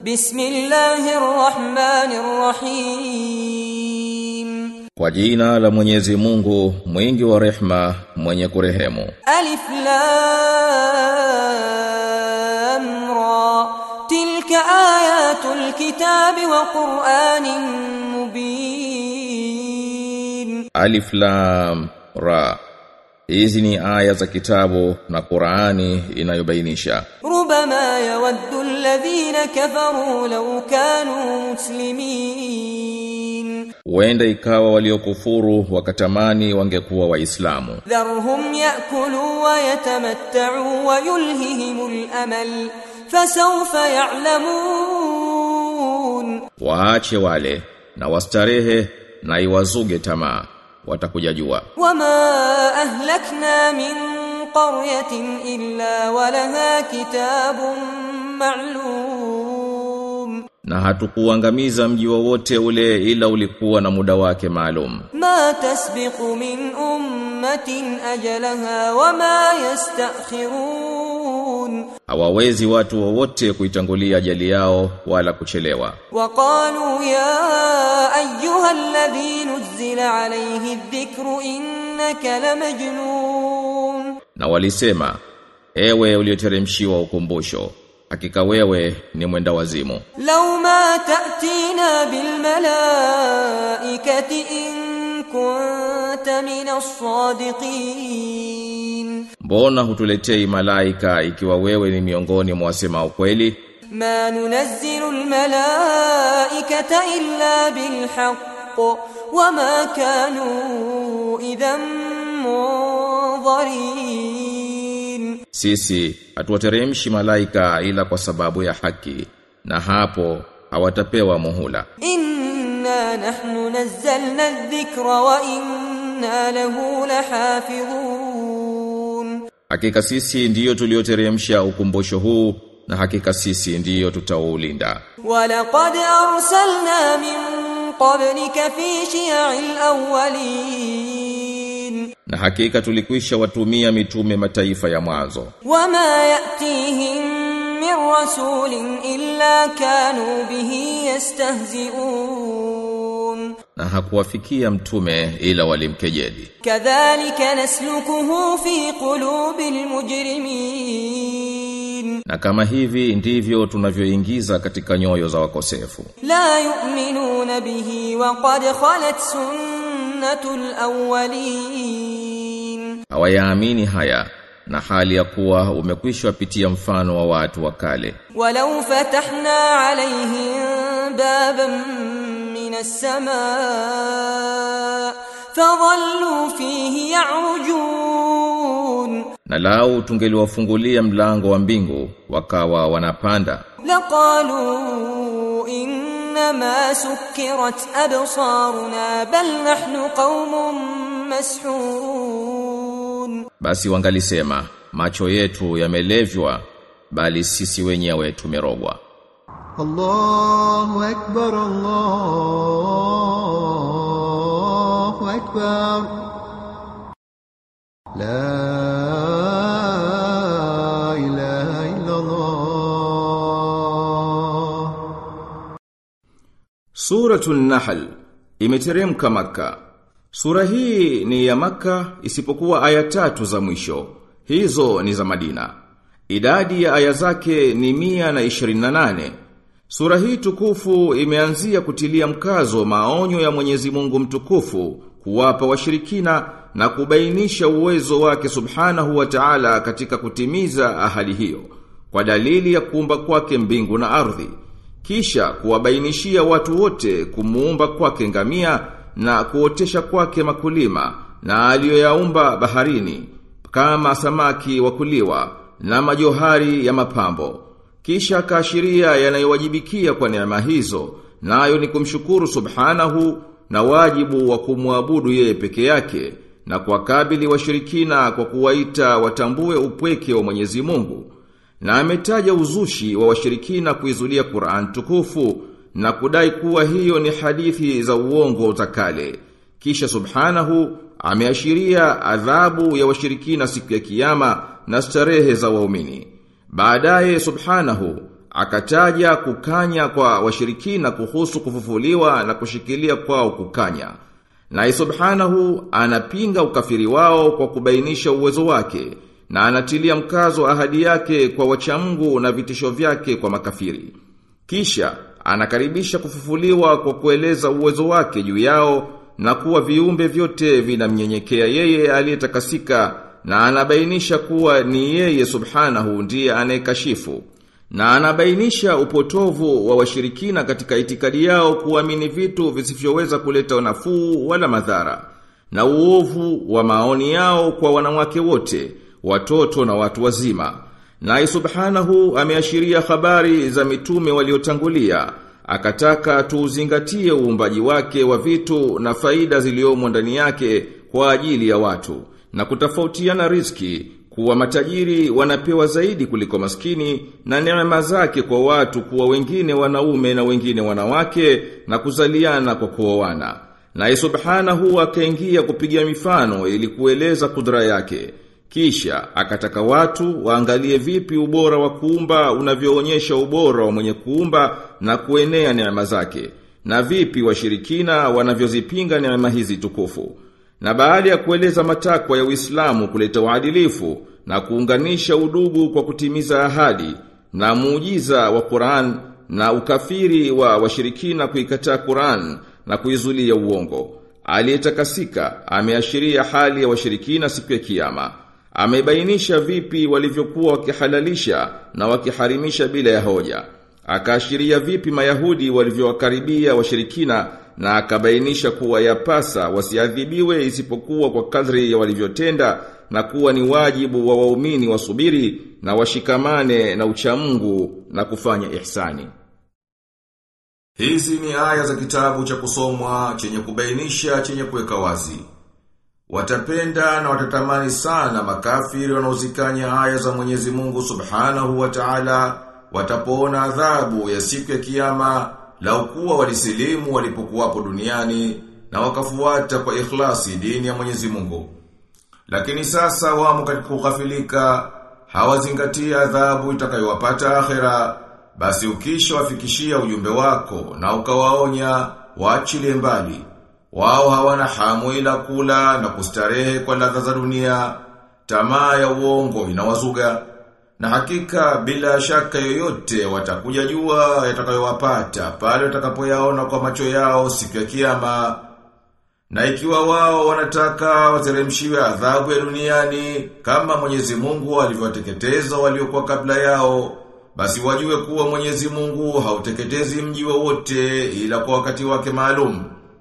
Bismillahirrahmanirrahim. Kwa jina la Mwenyezi Mungu, mwingi wa rehema, mwenye kurehemu. Alif Lam Ra. Tilka ayatul kitabi wa Qur'anin mubin. Alif Lam Ra. Hizi ni aya za kitabu na Qur'ani inayobainisha. Rubama yawaddu alladhina kafaru law kanu muslimin. Huenda ikawa waliokufuru wakatamani wangekuwa waislamu. Dharhum yakulu wa yatamatta'u wa yulhihimul amal fasawfa ya'lamun. Waache wale na wastarehe na iwazuge tamaa, watakuja jua. Wama ahlakna min qaryatin illa walaha kitabun ma'lum. Na hatukuangamiza mji wowote ule ila ulikuwa na muda wake maalum. Ma tasbiqu min ummatin ajalaha wama yastakhirun. Hawawezi watu wowote kuitangulia ajali yao wala kuchelewa. Waqalu ya ayyuha alladhi nuzila alayhi adh-dhikru innaka lamajnun. Na walisema, ewe ulioteremshiwa ukumbusho, hakika wewe ni mwenda wazimu. Law ma ta'tina bil malaikati in kunta min as-sadiqin. Mbona hutuletei malaika ikiwa wewe ni miongoni mwa wasema ukweli? Ma nunazzilu al malaikata illa bil haqq wama kanu idhan munzirin. Sisi hatuwateremshi malaika ila kwa sababu ya haki, na hapo hawatapewa muhula. Inna nahnu nazzalna adh-dhikra wa inna lahu lahafidhun. Hakika sisi ndiyo tulioteremsha ukumbusho huu, na hakika sisi ndiyo tutaulinda. Wa laqad arsalna min qablika fi shi'il awwalin. Na hakika tulikwisha watumia mitume mataifa ya mwanzo. Wama ya'tihim min rasulin illa kanu bihi yastahzi'un. Na hakuwafikia mtume ila walimkejeli. Kadhalika naslukuhu fi qulubil mujrimin. Na kama hivi ndivyo tunavyoingiza katika nyoyo za wakosefu. La yu'minuna bihi wa qad khalat sunnatul awwalin. Hawayaamini haya, na hali ya kuwa umekwisha pitia mfano wa watu wa kale. Walau fatahna alayhim baban min as-samaa fadhallu fihi ya'rujun. Na lau tungeliwafungulia mlango wa mbingu wakawa wanapanda. Laqalu innama sukkirat absaruna bal nahnu qaumun mashhurun. Basi wangalisema, macho yetu yamelevywa, bali sisi wenyewe tumerogwa. Allahu akbar, Allahu akbar. La ilaha illa Allah. Suratul Nahl imeteremka Makka. Sura hii ni ya Makka isipokuwa aya 3 za mwisho. Hizo ni za Madina. Idadi ya aya zake ni 128. Sura hii tukufu imeanzia kutilia mkazo maonyo ya Mwenyezi Mungu mtukufu kuwapa washirikina na kubainisha uwezo wake Subhanahu wa Ta'ala katika kutimiza ahadi hiyo kwa dalili ya kuumba kwake mbingu na ardhi, kisha kuwabainishia watu wote kumuumba kwake ngamia na kuotesha kwake makulima na aliyoyaumba baharini kama samaki wa kuliwa na majohari ya mapambo. Kisha kaashiria yanayowajibikia kwa neema hizo, nayo ni kumshukuru Subhanahu na wajibu wa kumwabudu yeye peke yake, na kuwakabili washirikina kwa kuwaita watambue upweke wa Mwenyezi Mungu. Na ametaja uzushi wa washirikina kuizulia Qur'an tukufu na kudai kuwa hiyo ni hadithi za uongo za kale. Kisha Subhanahu ameashiria adhabu ya washirikina siku ya kiyama na starehe za waumini. Baadaye Subhanahu akataja kukanya kwa washirikina kuhusu kufufuliwa na kushikilia kwao kukanya. Na subhanahu anapinga ukafiri wao kwa kubainisha uwezo wake, na anatilia mkazo ahadi yake kwa wachamungu na vitisho vyake kwa makafiri. Kisha anakaribisha kufufuliwa kwa kueleza uwezo wake juu yao na kuwa viumbe vyote vinamnyenyekea yeye aliyetakasika, na anabainisha kuwa ni yeye subhanahu ndiye anayekashifu. Na anabainisha upotovu wa washirikina katika itikadi yao kuamini vitu visivyoweza kuleta nafuu wala madhara, na uovu wa maoni yao kwa wanawake wote, watoto na watu wazima. Na subhanahu ameashiria habari za mitume waliotangulia, akataka tuuzingatie uumbaji wake wa vitu na faida ziliomo ndani yake kwa ajili ya watu, na kutofautiana riziki, kuwa matajiri wanapewa zaidi kuliko maskini, na neema zake kwa watu kuwa wengine wanaume na wengine wanawake, na kuzaliana kwa kuoana. Na subhanahu akaingia kupiga mifano ili kueleza kudra yake. Kisha akataka watu waangalie vipi ubora wa kuumba unavyoonyesha ubora wa mwenye kuumba na kuenea neema zake, na vipi washirikina wanavyozipinga neema hizi tukufu. Na baada ya kueleza matakwa ya Uislamu kuleta uadilifu na kuunganisha udugu kwa kutimiza ahadi, na muujiza wa Qur'an na ukafiri wa washirikina kuikataa Qur'an na kuizulia uongo, aliyetakasika ameashiria hali ya washirikina siku ya kiyama. Amebainisha vipi walivyokuwa wakihalalisha na wakiharimisha bila ya hoja. Akaashiria vipi Mayahudi walivyowakaribia washirikina, na akabainisha kuwa yapasa wasiadhibiwe isipokuwa kwa kadri ya walivyotenda, na kuwa ni wajibu wa waumini wasubiri na washikamane na uchamungu na kufanya ihsani. Hizi ni aya za kitabu cha kusomwa chenye kubainisha, chenye kuweka wazi. Watapenda na watatamani sana makafiri wanaozikanya aya za Mwenyezi Mungu Subhanahu wa Ta'ala watapoona adhabu ya siku ya kiyama, lau kuwa walisilimu walipokuwapo duniani na wakafuata kwa ikhlasi dini ya Mwenyezi Mungu. Lakini sasa wamo katika kughafilika, hawazingatia adhabu itakayowapata akhera. Basi ukisha wafikishia ujumbe wako na ukawaonya, waachilie mbali. Wao hawana hamu ila kula na kustarehe kwa ladha za dunia. Tamaa ya uongo inawazuga, na hakika bila shaka yoyote watakuja jua yatakayowapata pale watakapoyaona kwa macho yao siku ya kiyama. Na ikiwa wao wanataka wateremshiwe adhabu ya duniani kama Mwenyezi Mungu alivyowateketeza waliokuwa kabla yao, basi wajue kuwa Mwenyezi Mungu hauteketezi mji wowote ila kwa wakati wake maalum.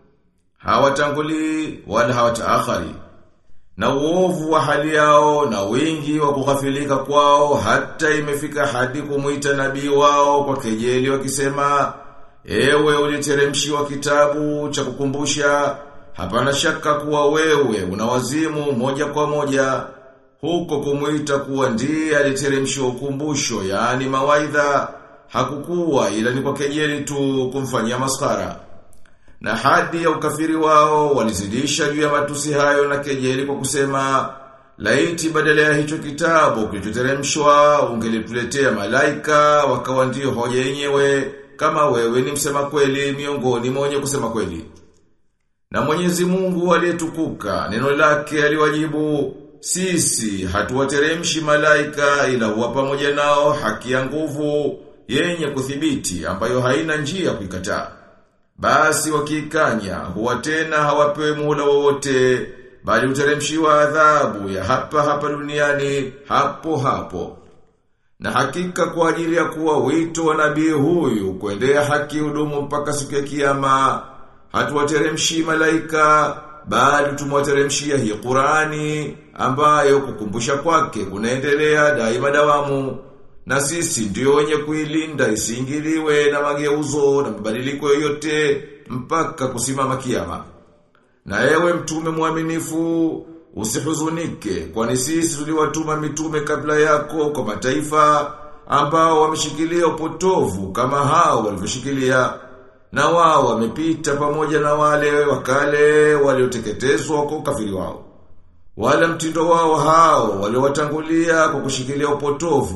Hawatanguli wala hawataakhari. Na uovu wa hali yao na wingi wa kughafilika kwao hata imefika hadi kumuita nabii wao kwa kejeli wakisema, ewe uliteremshiwa kitabu cha kukumbusha, hapana shaka kuwa wewe unawazimu moja kwa moja. Huko kumuita kuwa ndiye aliteremshiwa ukumbusho, yani mawaidha, hakukuwa ila ni kwa kejeli tu kumfanyia maskara. Na hadi ya ukafiri wao walizidisha juu ya matusi hayo na kejeli kwa kusema, laiti badala ya hicho kitabu kilichoteremshwa ungelituletea malaika wakawa ndio hoja yenyewe, kama wewe ni msema kweli miongoni mwa wenye kusema kweli. Na Mwenyezi Mungu aliyetukuka neno lake aliwajibu, sisi hatuwateremshi malaika ila huwa pamoja nao haki ya nguvu yenye kuthibiti ambayo haina njia kuikataa. Basi wakikanya huwa tena hawapewi muhula wowote, bali uteremshiwa adhabu ya hapa duniani hapo hapo. Na hakika kwa ajili ya kuwa wito wa nabii huyu kuendea haki hudumu mpaka siku ya kiyama, hatuwateremshi malaika, bali tumwateremshia hii Qur'ani ambayo kukumbusha kwake kunaendelea daima dawamu. Na sisi ndio wenye kuilinda isiingiliwe na mageuzo na mabadiliko yoyote mpaka kusimama kiyama. Na ewe mtume mwaminifu, usihuzunike, kwani sisi tuliwatuma mitume kabla yako kwa mataifa ambao wameshikilia upotovu kama hao walivyoshikilia, na wao wamepita pamoja na wale wakale walioteketezwa kwa ukafiri wao. Wala mtindo wao hao waliowatangulia kwa kushikilia upotovu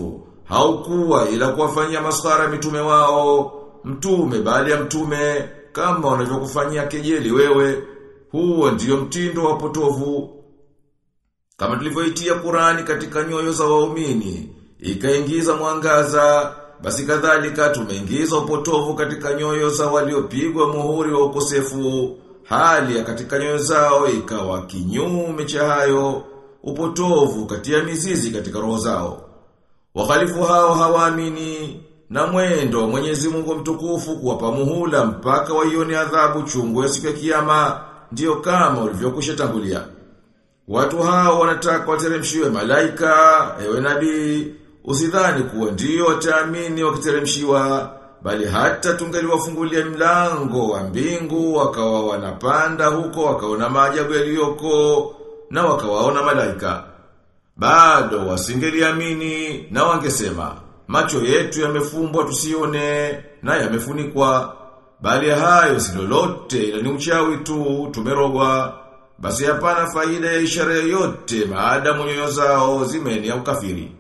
haukuwa ila kuwafanyia maskhara mitume wao, mtume baada ya mtume, kama wanavyokufanyia kejeli wewe. Huo ndio mtindo wa potovu. Kama tulivyoitia Qur'ani katika nyoyo za waumini, ikaingiza mwangaza, basi kadhalika tumeingiza upotovu katika nyoyo za waliopigwa muhuri wa ukosefu, hali ya katika nyoyo zao ikawa kinyume cha hayo, upotovu katia mizizi katika roho zao. Wakhalifu hao hawaamini, na mwendo Mwenyezi Mungu mtukufu kuwapa muhula mpaka waione adhabu chungu ya siku ya kiyama, ndio kama ulivyokushatangulia. Watu hao wanataka wateremshiwe malaika, ewe nabii, usidhani kuwa ndio wataamini wakiteremshiwa, bali hata tungaliwafungulia mlango wa mbingu wakawa wanapanda huko wakaona maajabu yaliyoko na wakawaona malaika. Bado wasingeliamini na wangesema, macho yetu yamefumbwa tusione na yamefunikwa, bali hayo si lolote ila ni uchawi tu, tumerogwa. Basi hapana faida ya ishara yoyote maadamu nyoyo zao zimeenea ukafiri.